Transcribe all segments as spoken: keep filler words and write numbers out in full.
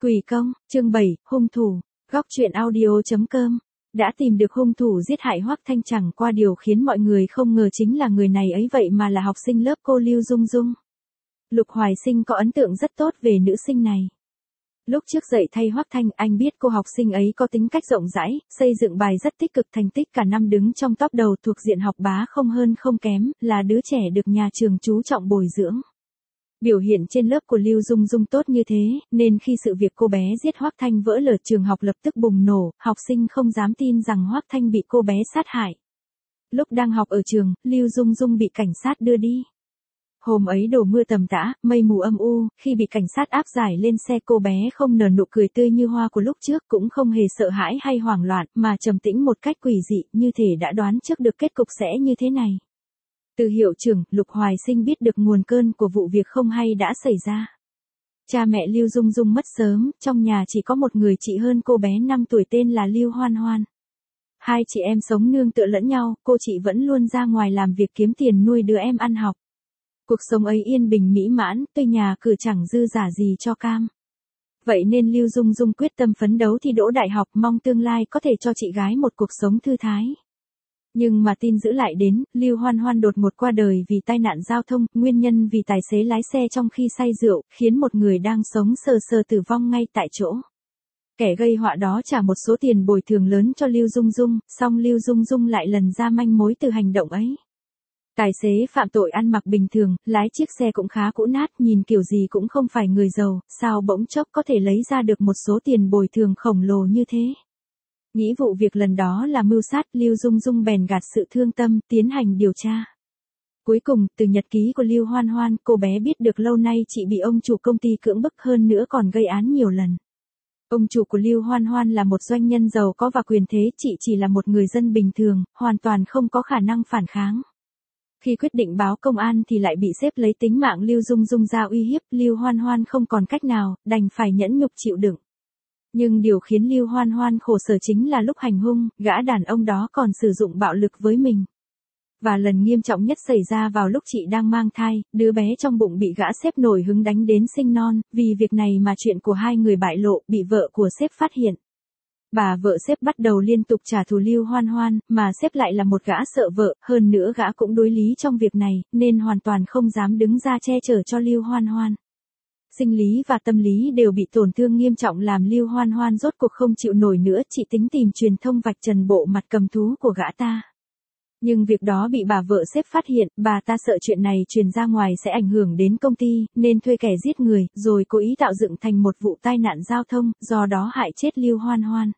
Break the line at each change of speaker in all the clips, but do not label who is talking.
Quỷ công, chương bảy, hung thủ, góc truyện audio.com. Đã tìm được hung thủ giết hại Hoắc Thanh, chẳng qua điều khiến mọi người không ngờ chính là người này ấy vậy mà là học sinh lớp cô Lưu Dung Dung. Lục Hoài Sinh có ấn tượng rất tốt về nữ sinh này. Lúc trước dạy thay Hoắc Thanh, anh biết cô học sinh ấy có tính cách rộng rãi, xây dựng bài rất tích cực, thành tích cả năm đứng trong top đầu, thuộc diện học bá không hơn không kém, là đứa trẻ được nhà trường chú trọng bồi dưỡng. Biểu hiện trên lớp của Lưu Dung Dung tốt như thế, nên khi sự việc cô bé giết Hoắc Thanh vỡ lở, trường học lập tức bùng nổ, học sinh không dám tin rằng Hoắc Thanh bị cô bé sát hại. Lúc đang học ở trường, Lưu Dung Dung bị cảnh sát đưa đi. Hôm ấy đổ mưa tầm tã, mây mù âm u, khi bị cảnh sát áp giải lên xe, cô bé không nở nụ cười tươi như hoa của lúc trước, cũng không hề sợ hãi hay hoảng loạn, mà trầm tĩnh một cách quỷ dị, như thể đã đoán trước được kết cục sẽ như thế này. Từ hiệu trưởng, Lục Hoài Sinh biết được nguồn cơn của vụ việc không hay đã xảy ra. Cha mẹ Lưu Dung Dung mất sớm, trong nhà chỉ có một người chị hơn cô bé năm tuổi tên là Lưu Hoan Hoan. Hai chị em sống nương tựa lẫn nhau, cô chị vẫn luôn ra ngoài làm việc kiếm tiền nuôi đứa em ăn học. Cuộc sống ấy yên bình mỹ mãn, tuy nhà cửa chẳng dư giả gì cho cam. Vậy nên Lưu Dung Dung quyết tâm phấn đấu thi đỗ đại học, mong tương lai có thể cho chị gái một cuộc sống thư thái. Nhưng mà tin dữ lại đến, Lưu Hoan Hoan đột ngột qua đời vì tai nạn giao thông, nguyên nhân vì tài xế lái xe trong khi say rượu, khiến một người đang sống sờ sờ tử vong ngay tại chỗ. Kẻ gây họa đó trả một số tiền bồi thường lớn cho Lưu Dung Dung, song Lưu Dung Dung lại lần ra manh mối từ hành động ấy. Tài xế phạm tội ăn mặc bình thường, lái chiếc xe cũng khá cũ nát, nhìn kiểu gì cũng không phải người giàu, sao bỗng chốc có thể lấy ra được một số tiền bồi thường khổng lồ như thế. Nghĩ vụ việc lần đó là mưu sát, Lưu Dung Dung bèn gạt sự thương tâm, tiến hành điều tra. Cuối cùng, từ nhật ký của Lưu Hoan Hoan, cô bé biết được lâu nay chị bị ông chủ công ty cưỡng bức, hơn nữa còn gây án nhiều lần. Ông chủ của Lưu Hoan Hoan là một doanh nhân giàu có và quyền thế, chị chỉ là một người dân bình thường, hoàn toàn không có khả năng phản kháng. Khi quyết định báo công an thì lại bị sếp lấy tính mạng Lưu Dung Dung ra uy hiếp, Lưu Hoan Hoan không còn cách nào, đành phải nhẫn nhục chịu đựng. Nhưng điều khiến Lưu Hoan Hoan khổ sở chính là lúc hành hung, gã đàn ông đó còn sử dụng bạo lực với mình. Và lần nghiêm trọng nhất xảy ra vào lúc chị đang mang thai, đứa bé trong bụng bị gã sếp nổi hứng đánh đến sinh non, vì việc này mà chuyện của hai người bại lộ, bị vợ của sếp phát hiện. Bà vợ sếp bắt đầu liên tục trả thù Lưu Hoan Hoan, mà sếp lại là một gã sợ vợ, hơn nữa gã cũng đối lý trong việc này, nên hoàn toàn không dám đứng ra che chở cho Lưu Hoan Hoan. Sinh lý và tâm lý đều bị tổn thương nghiêm trọng, làm Lưu Hoan Hoan rốt cuộc không chịu nổi nữa, chị tính tìm truyền thông vạch trần bộ mặt cầm thú của gã ta. Nhưng việc đó bị bà vợ sếp phát hiện, bà ta sợ chuyện này truyền ra ngoài sẽ ảnh hưởng đến công ty, nên thuê kẻ giết người, rồi cố ý tạo dựng thành một vụ tai nạn giao thông, do đó hại chết Lưu Hoan Hoan.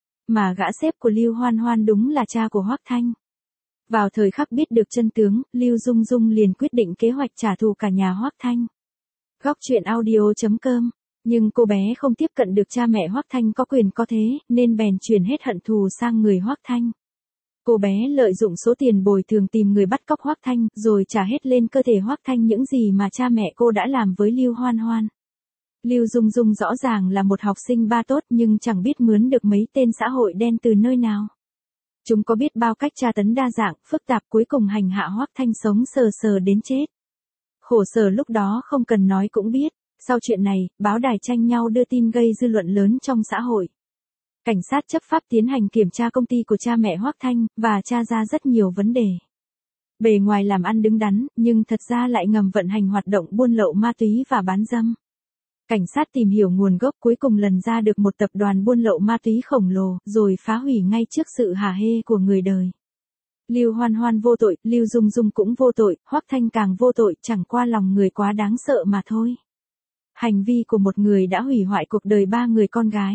Mà gã sếp của Lưu Hoan Hoan đúng là cha của Hoắc Thanh. Vào thời khắc biết được chân tướng, Lưu Dung Dung liền quyết định kế hoạch trả thù cả nhà Hoắc Thanh. Góc truyện audio.com. Nhưng cô bé không tiếp cận được cha mẹ Hoắc Thanh có quyền có thế, nên bèn chuyển hết hận thù sang người Hoắc Thanh. Cô bé lợi dụng số tiền bồi thường tìm người bắt cóc Hoắc Thanh, rồi trả hết lên cơ thể Hoắc Thanh những gì mà cha mẹ cô đã làm với Lưu Hoan Hoan. Lưu Dung Dung rõ ràng là một học sinh ba tốt, nhưng chẳng biết mướn được mấy tên xã hội đen từ nơi nào. Chúng có biết bao cách tra tấn đa dạng, phức tạp, cuối cùng hành hạ Hoắc Thanh sống sờ sờ đến chết. Khổ sở lúc đó không cần nói cũng biết. Sau chuyện này, báo đài tranh nhau đưa tin gây dư luận lớn trong xã hội. Cảnh sát chấp pháp tiến hành kiểm tra công ty của cha mẹ Hoắc Thanh, và tra ra rất nhiều vấn đề. Bề ngoài làm ăn đứng đắn, nhưng thật ra lại ngầm vận hành hoạt động buôn lậu ma túy và bán dâm. Cảnh sát tìm hiểu nguồn gốc, cuối cùng lần ra được một tập đoàn buôn lậu ma túy khổng lồ, rồi phá hủy ngay trước sự hả hê của người đời. Lưu Hoan Hoan vô tội, Lưu Dung Dung cũng vô tội, Hoắc Thanh càng vô tội, chẳng qua lòng người quá đáng sợ mà thôi. Hành vi của một người đã hủy hoại cuộc đời ba người con gái.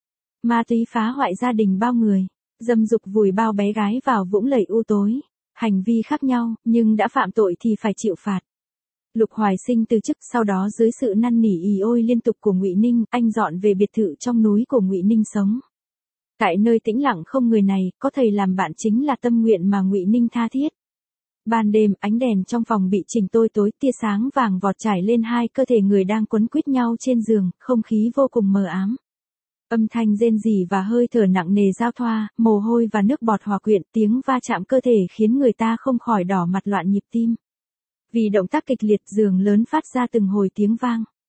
Ma túy phá hoại gia đình bao người, dâm dục vùi bao bé gái vào vũng lầy u tối. Hành vi khác nhau, nhưng đã phạm tội thì phải chịu phạt. Lục Hoài Sinh từ chức, sau đó dưới sự năn nỉ ì ôi liên tục của Ngụy Ninh, anh dọn về biệt thự trong núi của Ngụy Ninh sống. Tại nơi tĩnh lặng không người này, có thầy làm bạn chính là tâm nguyện mà Ngụy Ninh tha thiết. Ban đêm, ánh đèn trong phòng bị chỉnh tối tối, tia sáng vàng vọt trải lên hai cơ thể người đang quấn quýt nhau trên giường, không khí vô cùng mờ ám. Âm thanh rên rỉ và hơi thở nặng nề giao thoa, mồ hôi và nước bọt hòa quyện, tiếng va chạm cơ thể khiến người ta không khỏi đỏ mặt loạn nhịp tim. Vì động tác kịch liệt, giường lớn phát ra từng hồi tiếng vang.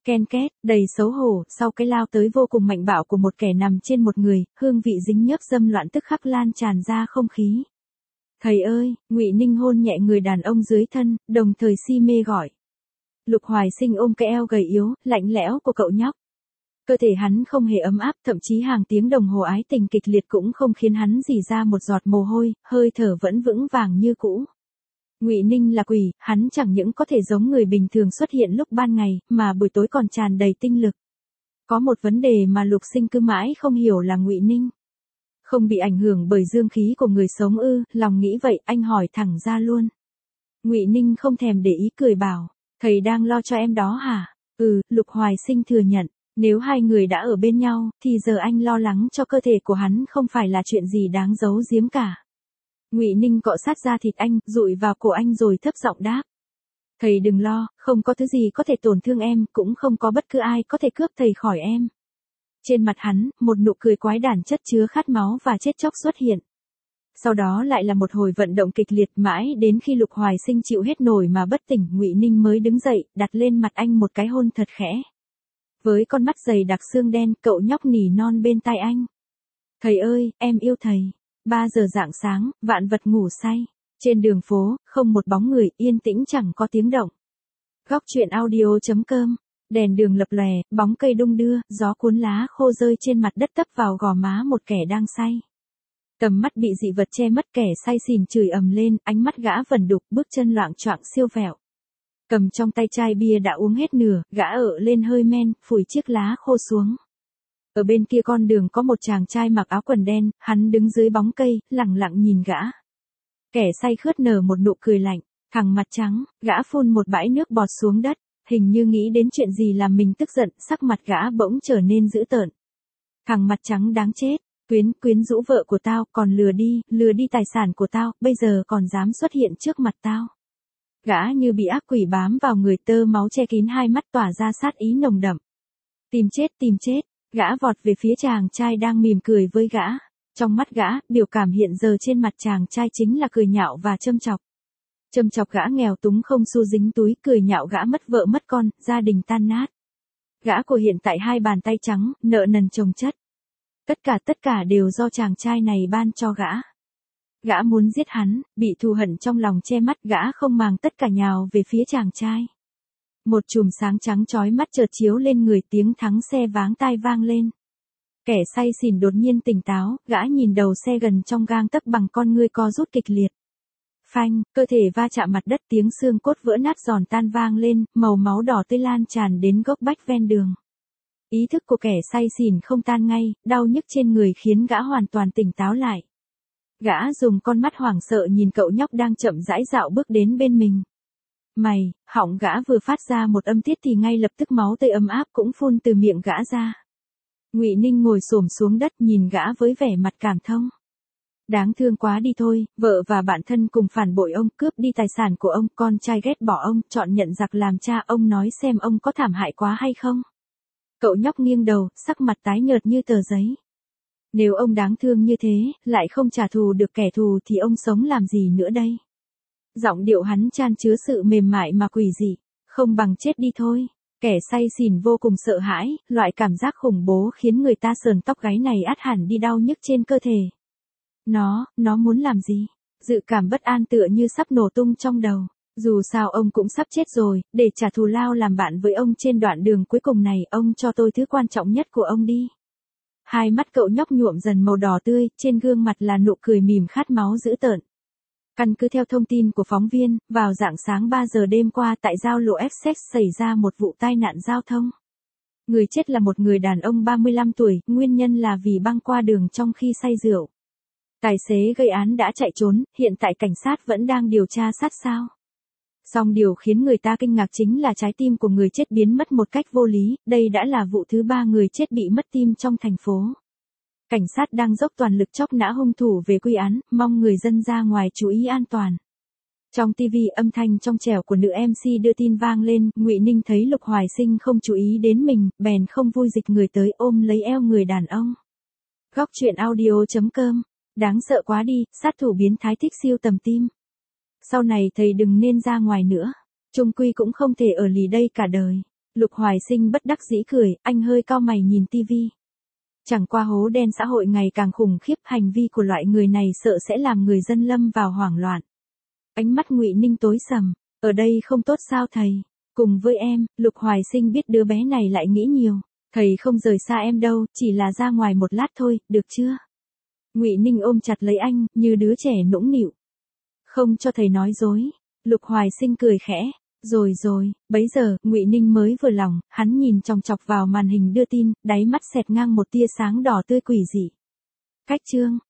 Ken két, đầy xấu hổ, sau cái lao tới vô cùng mạnh bạo của một kẻ nằm trên một người, hương vị dính nhớp dâm loạn tức khắc lan tràn ra không khí. Thầy ơi, Ngụy Ninh hôn nhẹ người đàn ông dưới thân, đồng thời si mê gọi. Lục Hoài Sinh ôm cái eo gầy yếu, lạnh lẽo của cậu nhóc. Cơ thể hắn không hề ấm áp, thậm chí hàng tiếng đồng hồ ái tình kịch liệt cũng không khiến hắn rỉ ra một giọt mồ hôi, hơi thở vẫn vững vàng như cũ. Ngụy Ninh là quỷ, hắn chẳng những có thể giống người bình thường xuất hiện lúc ban ngày, mà buổi tối còn tràn đầy tinh lực. Có một vấn đề mà Lục Sinh cứ mãi không hiểu là Ngụy Ninh không bị ảnh hưởng bởi dương khí của người sống ư? Lòng nghĩ vậy, anh hỏi thẳng ra luôn. Ngụy Ninh không thèm để ý cười bảo, thầy đang lo cho em đó hả? Ừ, Lục Hoài Sinh thừa nhận, nếu hai người đã ở bên nhau, thì giờ anh lo lắng cho cơ thể của hắn không phải là chuyện gì đáng giấu giếm cả. Ngụy Ninh cọ sát da thịt anh, dụi vào cổ anh rồi thấp giọng đáp. Thầy đừng lo, không có thứ gì có thể tổn thương em, cũng không có bất cứ ai có thể cướp thầy khỏi em. Trên mặt hắn, một nụ cười quái đản chất chứa khát máu và chết chóc xuất hiện. Sau đó lại là một hồi vận động kịch liệt mãi đến khi Lục Hoài Sinh chịu hết nổi mà bất tỉnh, Ngụy Ninh mới đứng dậy, đặt lên mặt anh một cái hôn thật khẽ. Với con mắt dày đặc xương đen, cậu nhóc nỉ non bên tai anh. Thầy ơi, em yêu thầy. Ba giờ rạng sáng, vạn vật ngủ say. Trên đường phố, không một bóng người, yên tĩnh chẳng có tiếng động. Góc truyện audio chấm com. Đèn đường lập lòe, bóng cây đung đưa, gió cuốn lá khô rơi trên mặt đất tấp vào gò má một kẻ đang say. Tầm mắt bị dị vật che mất, kẻ say xỉn chửi ầm lên, ánh mắt gã vẩn đục, bước chân loạng choạng siêu vẹo. Cầm trong tay chai bia đã uống hết nửa, gã ợ lên hơi men, phủi chiếc lá khô xuống. Ở bên kia con đường có một chàng trai mặc áo quần đen, hắn đứng dưới bóng cây, lẳng lặng nhìn gã. Kẻ say khướt nở một nụ cười lạnh, thằng mặt trắng, gã phun một bãi nước bọt xuống đất, hình như nghĩ đến chuyện gì làm mình tức giận, sắc mặt gã bỗng trở nên dữ tợn. Thằng mặt trắng đáng chết, quyến quyến rũ vợ của tao, còn lừa đi, lừa đi tài sản của tao, bây giờ còn dám xuất hiện trước mặt tao. Gã như bị ác quỷ bám vào người, tơ máu che kín hai mắt tỏa ra sát ý nồng đậm. Tìm chết, tìm chết, gã vọt về phía chàng trai đang mỉm cười với gã. Trong mắt gã, biểu cảm hiện giờ trên mặt chàng trai chính là cười nhạo và châm chọc. Châm chọc gã nghèo túng không xu dính túi, cười nhạo gã mất vợ mất con, gia đình tan nát. Gã của hiện tại hai bàn tay trắng, nợ nần chồng chất. Tất cả tất cả đều do chàng trai này ban cho gã. Gã muốn giết hắn, bị thù hận trong lòng che mắt, gã không màng tất cả nhào về phía chàng trai. Một chùm sáng trắng chói mắt chợt chiếu lên người, tiếng thắng xe váng tai vang lên. Kẻ say xỉn đột nhiên tỉnh táo, gã nhìn đầu xe gần trong gang tấc bằng con ngươi co rút kịch liệt. Phanh, cơ thể va chạm mặt đất, tiếng xương cốt vỡ nát giòn tan vang lên, màu máu đỏ tươi lan tràn đến gốc bách ven đường. Ý thức của kẻ say xỉn không tan ngay, đau nhức trên người khiến gã hoàn toàn tỉnh táo lại. Gã dùng con mắt hoảng sợ nhìn cậu nhóc đang chậm rãi dạo bước đến bên mình. Mày, họng gã vừa phát ra một âm tiết thì ngay lập tức máu tươi ấm áp cũng phun từ miệng gã ra. Ngụy Ninh ngồi xổm xuống đất nhìn gã với vẻ mặt cảm thông. Đáng thương quá đi thôi, vợ và bạn thân cùng phản bội ông, cướp đi tài sản của ông, con trai ghét bỏ ông, chọn nhận giặc làm cha, ông nói xem ông có thảm hại quá hay không? Cậu nhóc nghiêng đầu, sắc mặt tái nhợt như tờ giấy. Nếu ông đáng thương như thế, lại không trả thù được kẻ thù thì ông sống làm gì nữa đây? Giọng điệu hắn chan chứa sự mềm mại mà quỷ dị, không bằng chết đi thôi. Kẻ say xỉn vô cùng sợ hãi, loại cảm giác khủng bố khiến người ta sờn tóc gáy này át hẳn đi đau nhức trên cơ thể. Nó, nó muốn làm gì? Dự cảm bất an tựa như sắp nổ tung trong đầu. Dù sao ông cũng sắp chết rồi, để trả thù lao làm bạn với ông trên đoạn đường cuối cùng này, ông cho tôi thứ quan trọng nhất của ông đi. Hai mắt cậu nhóc nhuộm dần màu đỏ tươi, trên gương mặt là nụ cười mỉm khát máu dữ tợn. Căn cứ theo thông tin của phóng viên, vào rạng sáng ba giờ đêm qua tại giao lộ Essex xảy ra một vụ tai nạn giao thông. Người chết là một người đàn ông ba mươi lăm tuổi, nguyên nhân là vì băng qua đường trong khi say rượu. Tài xế gây án đã chạy trốn, hiện tại cảnh sát vẫn đang điều tra sát sao. Song điều khiến người ta kinh ngạc chính là trái tim của người chết biến mất một cách vô lý, đây đã là vụ thứ ba người chết bị mất tim trong thành phố. Cảnh sát đang dốc toàn lực chóc nã hung thủ về quy án, mong người dân ra ngoài chú ý an toàn. Trong ti vi, âm thanh trong trẻo của nữ em xê đưa tin vang lên, Ngụy Ninh thấy Lục Hoài Sinh không chú ý đến mình, bèn không vui dịch người tới ôm lấy eo người đàn ông. Góc truyện audio chấm com. Đáng sợ quá đi, sát thủ biến thái thích siêu tầm tim. Sau này thầy đừng nên ra ngoài nữa. Chung quy cũng không thể ở lì đây cả đời. Lục Hoài Sinh bất đắc dĩ cười, anh hơi cau mày nhìn tivi. Chẳng qua hố đen xã hội ngày càng khủng khiếp, hành vi của loại người này sợ sẽ làm người dân lâm vào hoảng loạn. Ánh mắt Ngụy Ninh tối sầm, ở đây không tốt sao thầy? Cùng với em, Lục Hoài Sinh biết đứa bé này lại nghĩ nhiều. Thầy không rời xa em đâu, chỉ là ra ngoài một lát thôi, được chưa? Ngụy Ninh ôm chặt lấy anh, như đứa trẻ nũng nịu. Không cho thầy nói dối. Lục Hoài Sinh cười khẽ. Rồi rồi, bấy giờ, Ngụy Ninh mới vừa lòng, hắn nhìn chòng chọc vào màn hình đưa tin, đáy mắt xẹt ngang một tia sáng đỏ tươi quỷ dị. Cách chương